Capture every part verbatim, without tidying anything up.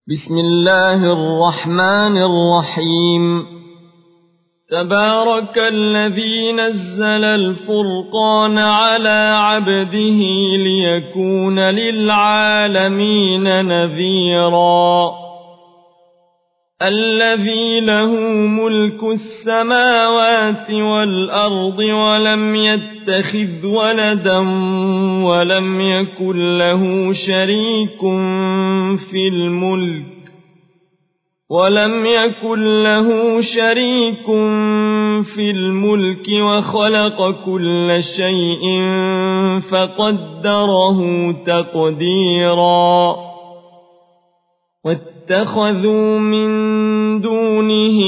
بسم الله الرحمن الرحيم تبارك الذي نزل الفرقان على عبده ليكون للعالمين نذيرا الذي له ملك السماوات والأرض ولم يتخذ ولدا ولم يكن له شريك في الملك ولم يكن له شريك في الملك وخلق كل شيء فقدره تقديرا واتخذوا من دونه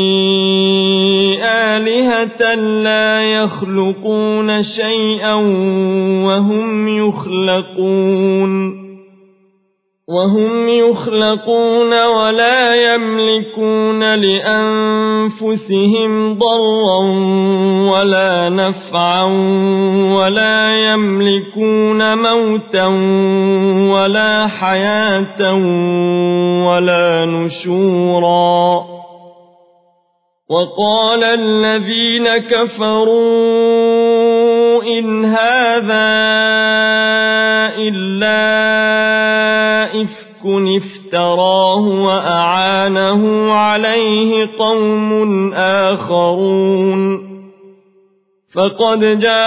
آلهة لا يخلقون شيئا وهم يخلقون وهم يخلقون ولا يملكون لأنفسهم ضرا ولا نفعا ولا يملكون موتا ولا حياة ولا نشورا وقال الذين كفروا إن هذا إلا إفك افتراه وأعانه عليه قوم آخرون فقد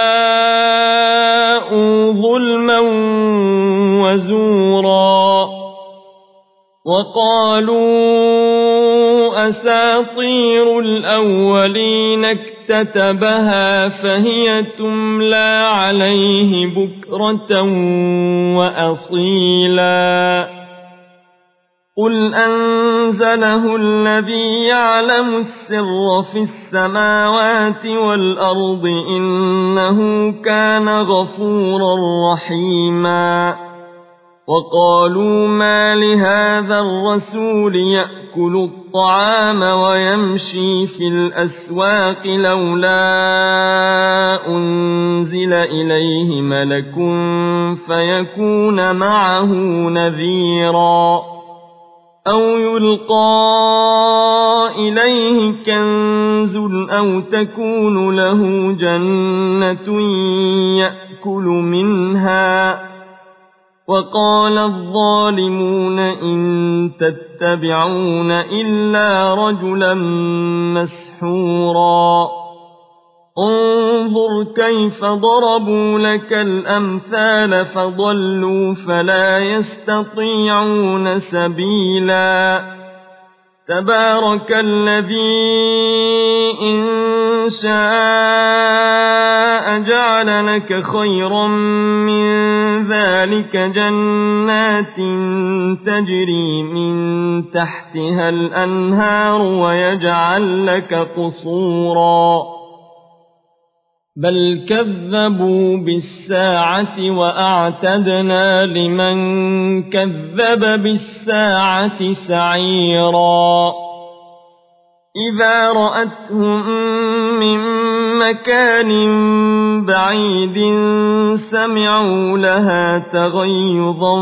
جاءوا ظلما وزورا وقالوا أساطير الأولين اكتتبها فهي تملى عليه بكرة وأصيلا قل أنزله الذي يعلم السر في السماوات والأرض إنه كان غفورا رحيما وقالوا ما لهذا الرسول يأكل الطعام ويمشي في الأسواق لولا أنزل إليه ملك فيكون معه نذيرا أو يلقى إليه كنز أو تكون له جنة يأكل منها وقال الظالمون إن تتبعون إلا رجلا مسحورا انظر كيف ضربوا لك الأمثال فضلوا فلا يستطيعون سبيلا تبارك الذي إن شاء جعل لك خيرا من ذلك جنات تجري من تحتها الأنهار ويجعل لك قصورا بل كذبوا بالساعة وأعتدنا لمن كذب بالساعة سعيرا إذا رأتهم من مكان بعيد سمعوا لها تغيظا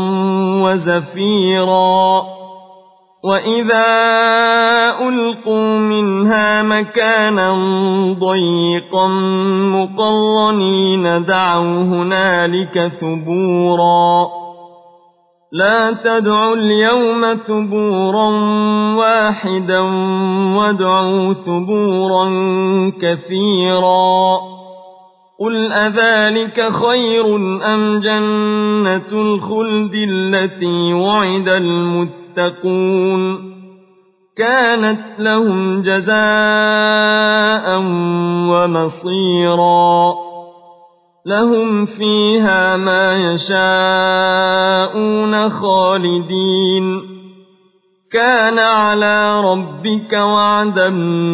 وزفيرا وإذا ألقوا منها مكانا ضيقا مقرنين دعوا هنالك ثبورا لا تدعوا اليوم ثبورا واحدا وادعوا ثبورا كثيرا قل أذلك خير أم جنة الخلد التي وعد المتقون كانت لهم جزاء ومصيرا لهم فيها ما يشاءون خالدين كان على ربك وعدا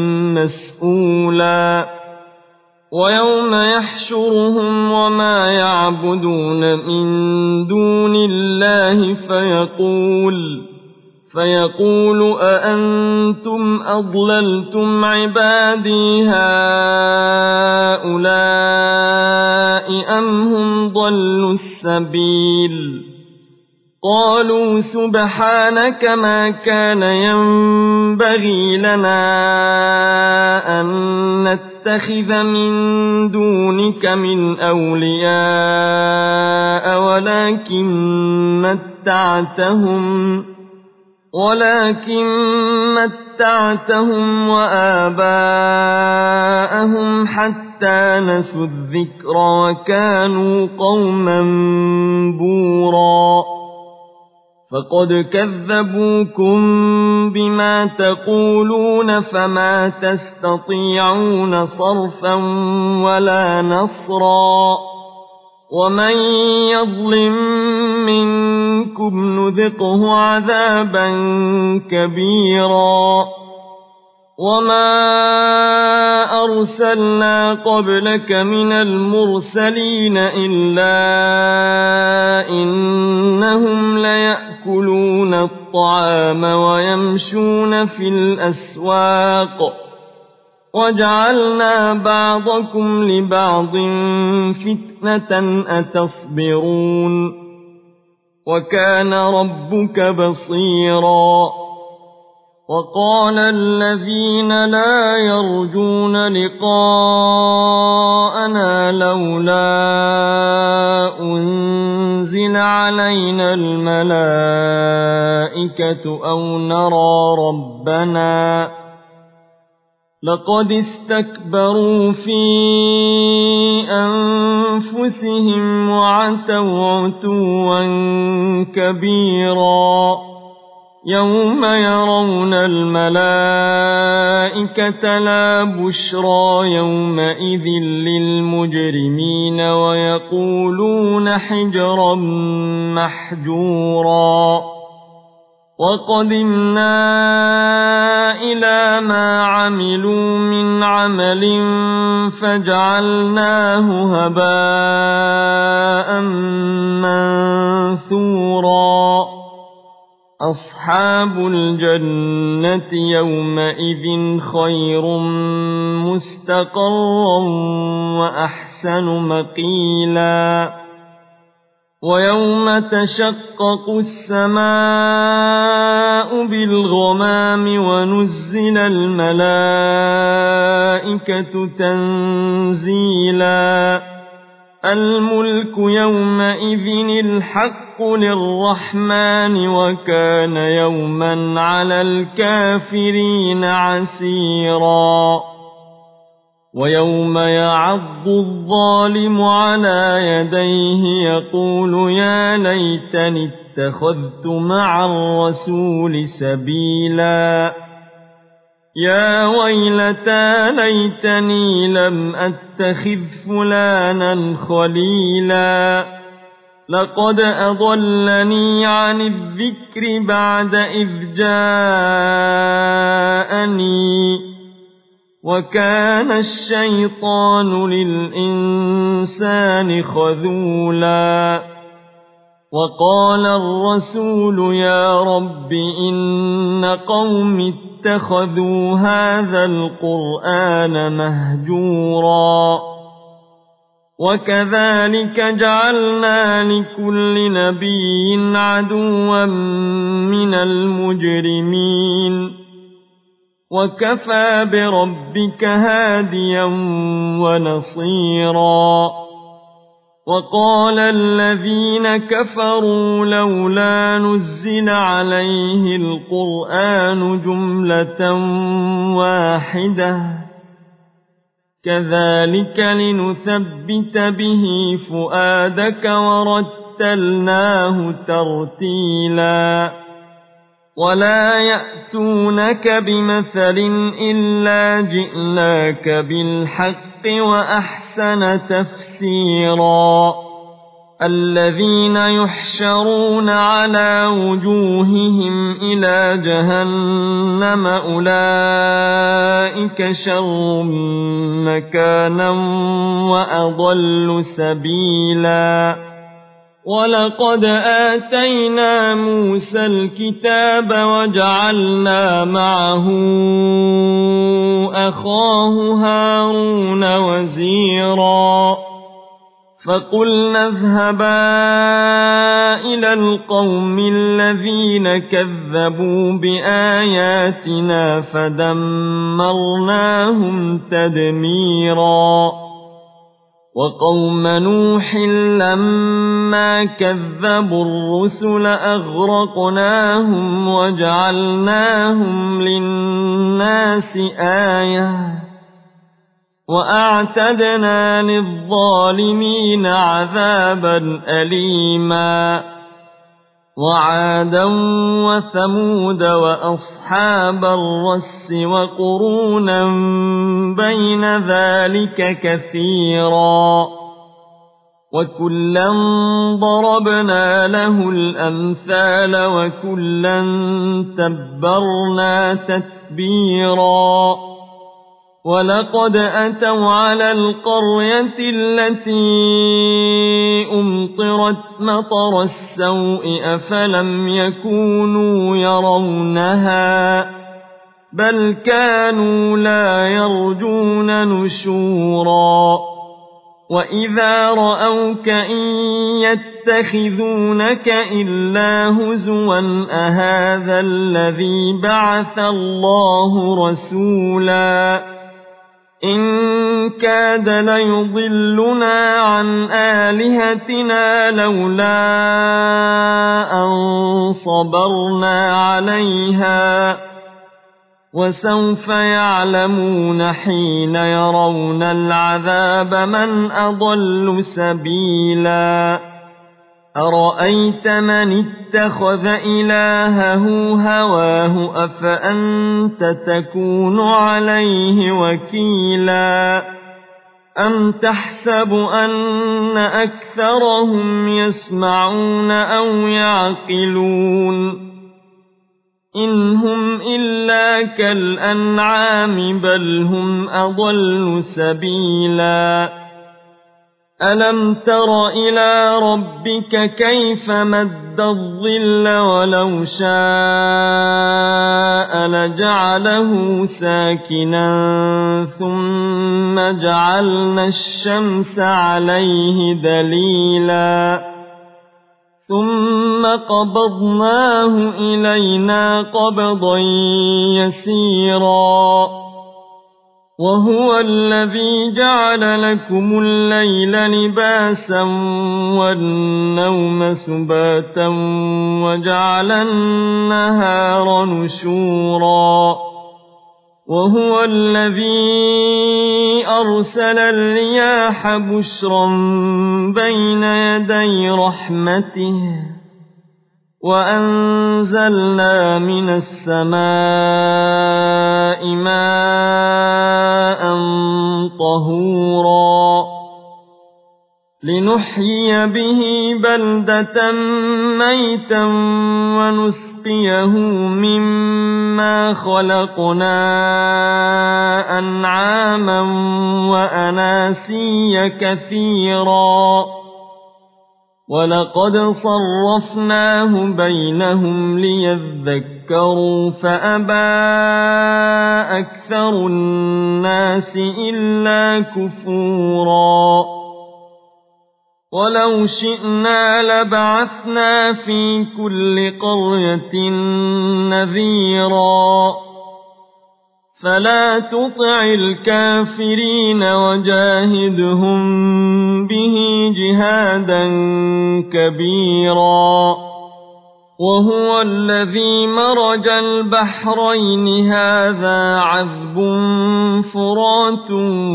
مسئولا ويوم يحشرهم وما يعبدون من دون الله فيقول فيقول أأنتم أضللتم عبادي هؤلاء أم هم ضلوا السبيل قالوا سبحانك ما كان ينبغي لنا أن نتخذ من دونك من أولياء ولكن متعتهم ولكن متعتهم وآباءهم حتى نسوا الذكر وكانوا قوما بورا فقد كذبوكم بما تقولون فما تستطيعون صرفا ولا نصرا ومن يظلم منكم نذقه عذابا كبيرا وما أرسلنا قبلك من المرسلين إلا إنهم ليأكلون الطعام ويمشون في الأسواق وجعلنا بعضكم لبعض فتنة أتصبرون وكان ربك بصيرا وقال الذين لا يرجون لقاءنا لولا أنزل علينا الملائكة أو نرى ربنا لقد استكبروا في أنفسهم وعتوا عتوا كبيرا يوم يرون الملائكة لا بشرى يومئذ للمجرمين ويقولون حجرا محجورا وقدمنا إلى ما عملوا من عمل فجعلناه هباء منثورا أصحاب الجنة يومئذ خير مستقرا وأحسن مقيلا ويوم تشقق السماء بالغمام ونزل الملائكة تنزيلا الملك يومئذ الحق للرحمن وكان يوما على الكافرين عسيرا ويوم يعض الظالم على يديه يقول يا ليتني اتخذت مع الرسول سبيلا يا ويلتى ليتني لم أتخذ فلانا خليلا لقد أضلني عن الذكر بعد إذ جاءني وكان الشيطان للإنسان خذولا وقال الرسول يا رب إن قوم اتخذوا هذا القرآن مهجورا وكذلك جعلنا لكل نبي عدوا من المجرمين وكفى بربك هاديا ونصيرا وقال الذين كفروا لولا نزل عليه القرآن جملة واحدة كذلك لنثبت به فؤادك ورتلناه ترتيلا ولا يأتونك بمثل إلا جئناك بالحق وأحسن تفسيرا الذين يحشرون على وجوههم إلى جهنم أولئك شر مكانا وأضل سبيلا ولقد آتينا موسى الكتاب وجعلنا معه أخاه هارون وزيرا فقلنا اذهبا إلى القوم الذين كذبوا بآياتنا فدمرناهم تدميرا وقوم نوح لما كذبوا الرسل أغرقناهم وجعلناهم للناس آية وأعتدنا للظالمين عذابا أليما وعادا وثمود وأصحاب الرس وقرونا بين ذلك كثيرا وكلا ضربنا له الأمثال وكلا تبرنا تتبيرا ولقد أتوا على القرية التي أمطرت مطر السوء أفلم يكونوا يرونها بل كانوا لا يرجون نشورا وإذا رأوك إن يتخذونك إلا هزوا أهذا الذي بعث الله رسولا إن كاد ليضلنا عن آلهتنا لولا أن صبرنا عليها وسوف يعلمون حين يرون العذاب من أضل سبيلا أرأيت من اتخذ إلهه هواه أفأنت تكون عليه وكيلا أم تحسب أن أكثرهم يسمعون أو يعقلون إن هم إلا كالأنعام بل هم أضل سبيلا ألم تر إلى ربك كيف مد الظل ولو شاء لجعله ساكنا ثم جعلنا الشمس عليه دليلا ثم قبضناه إلينا قبضا يسيرا وهو الذي جعل لكم الليل لباسا والنوم سباتا وجعل النهار نشورا وهو الذي أرسل الرياح بشرا بين يدي رحمته وأنزلنا من السماء ماء طهورا لنحيي به بلدة ميتا ونسقيه مما خلقنا أنعاما وأناسيا كثيرا ولقد صرفناه بينهم ليذكروا فأبى أكثر الناس إلا كفورا ولو شئنا لبعثنا في كل قرية نذيرا فلا تطع الكافرين وجاهدهم به جهادا كبيرا وهو الذي مرج البحرين هذا عذب فرات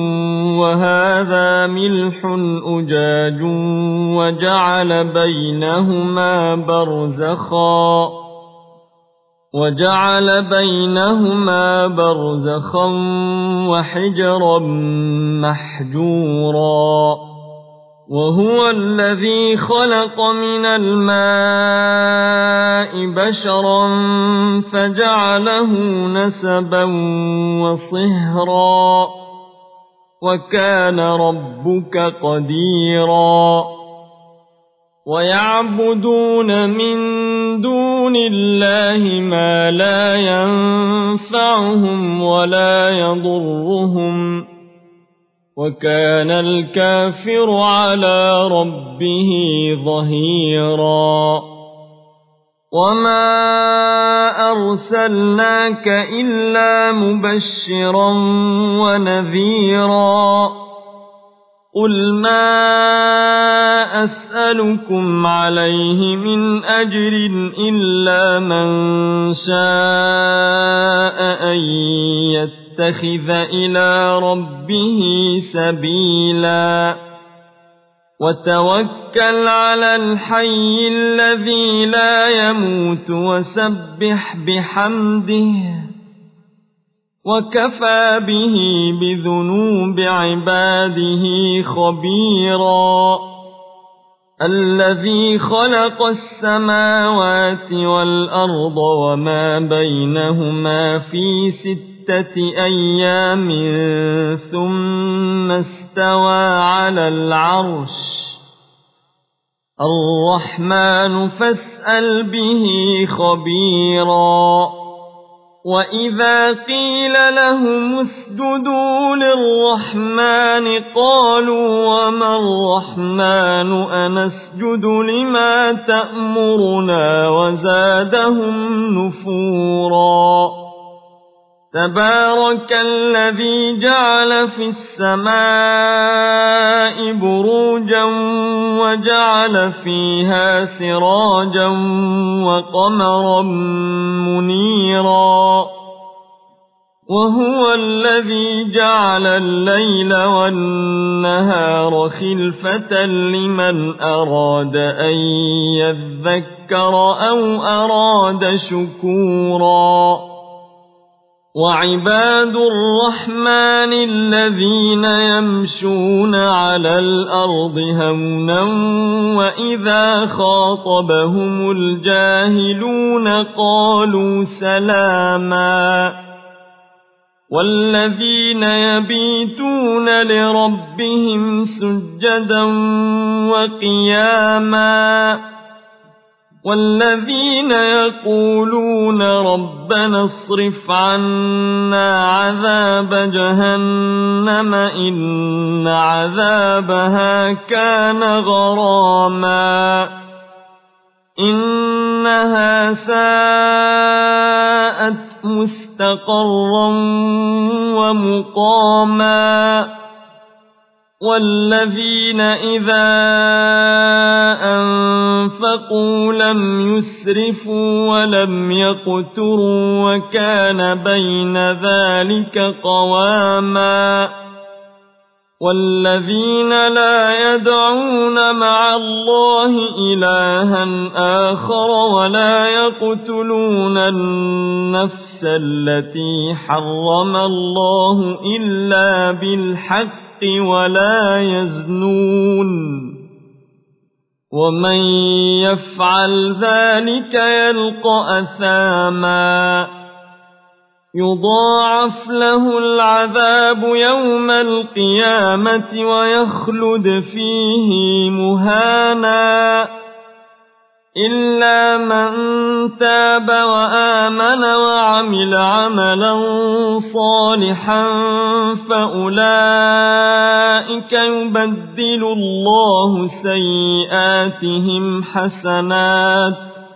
وهذا ملح أجاج وجعل بينهما برزخا وجعل بينهما برزخا وحجرا محجورا وهو الذي خلق من الماء بشرا فجعله نسبا وصهرا وكان ربك قديرا ويعبدون من دون الله ما لا ينفعهم ولا يضرهم وكان الكافر على ربه ظهيرا وما أرسلناك إلا مبشرا ونذيرا قل ما أسألكم عليه من أجر إلا من شاء أن يتخذ إلى ربه سبيلا وتوكل على الحي الذي لا يموت وسبح بحمده وكفى به بذنوب عباده خبيرا الذي خلق السماوات والأرض وما بينهما في ستة أيام ثم استوى على العرش الرحمن فاسأل به خبيرا وإذا قيل لهم اسجدوا للرحمن قالوا وما الرحمن أنسجد لما تأمرنا وزادهم نفورا تبارك الذي جعل في السماء بروجا وجعل فيها سراجا وقمرا منيرا وهو الذي جعل الليل والنهار خلفة لمن أراد أن يذكر أو أراد شكورا وعباد الرحمن الذين يمشون على الأرض هونا وإذا خاطبهم الجاهلون قالوا سلاما والذين يبيتون لربهم سجدا وقياما والذين يقولون ربنا اصرف عنا عذاب جهنم إن عذابها كان غراما إنها ساءت مستقرا ومقاما والذين إذا أنفقوا لم يسرفوا ولم يقتروا وكان بين ذلك قواما والذين لا يدعون مع الله إلها آخر ولا يقتلون النفس التي حرم الله إلا بالحق ولا يزنون ومن يفعل ذلك يلقى أثاما يضاعف له العذاب يوم القيامة ويخلد فيه مهانا إلا من تاب وآمن وعمل عملا صالحا فأولئك يبدل الله سيئاتهم حسنات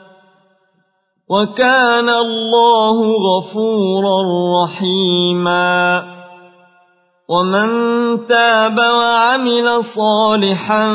وكان الله غفورا رحيما ومن تاب وعمل صالحا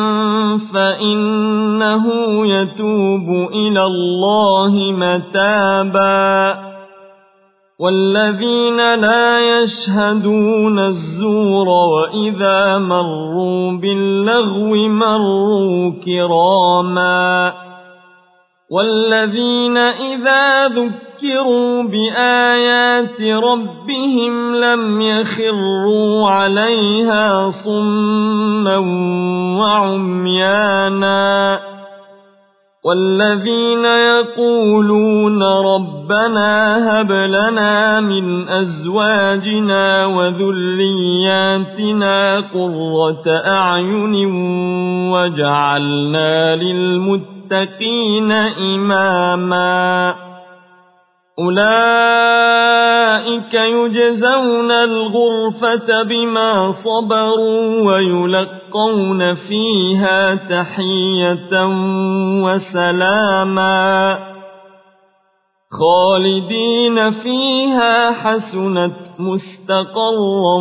فإنه يتوب إلى الله متابا والذين لا يشهدون الزور وإذا مروا باللغو مروا كراما والذين إذا ذكروا بآيات ربهم لم يخروا عليها صما وعميانا والذين يقولون ربنا هب لنا من أزواجنا وذرياتنا قرة أعين واجعلنا للمتقين إماما أولئك أولئك يجزون الغرفة بما صبروا ويلقون فيها تحية وسلاما خالدين فيها حسنت مستقرا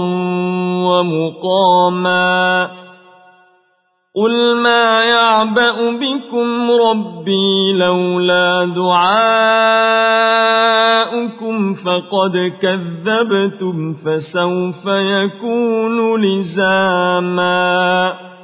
ومقاما قل ما يعبأ بكم ربي لولا دعاؤكم فقد كذبتم فسوف يكون لزاما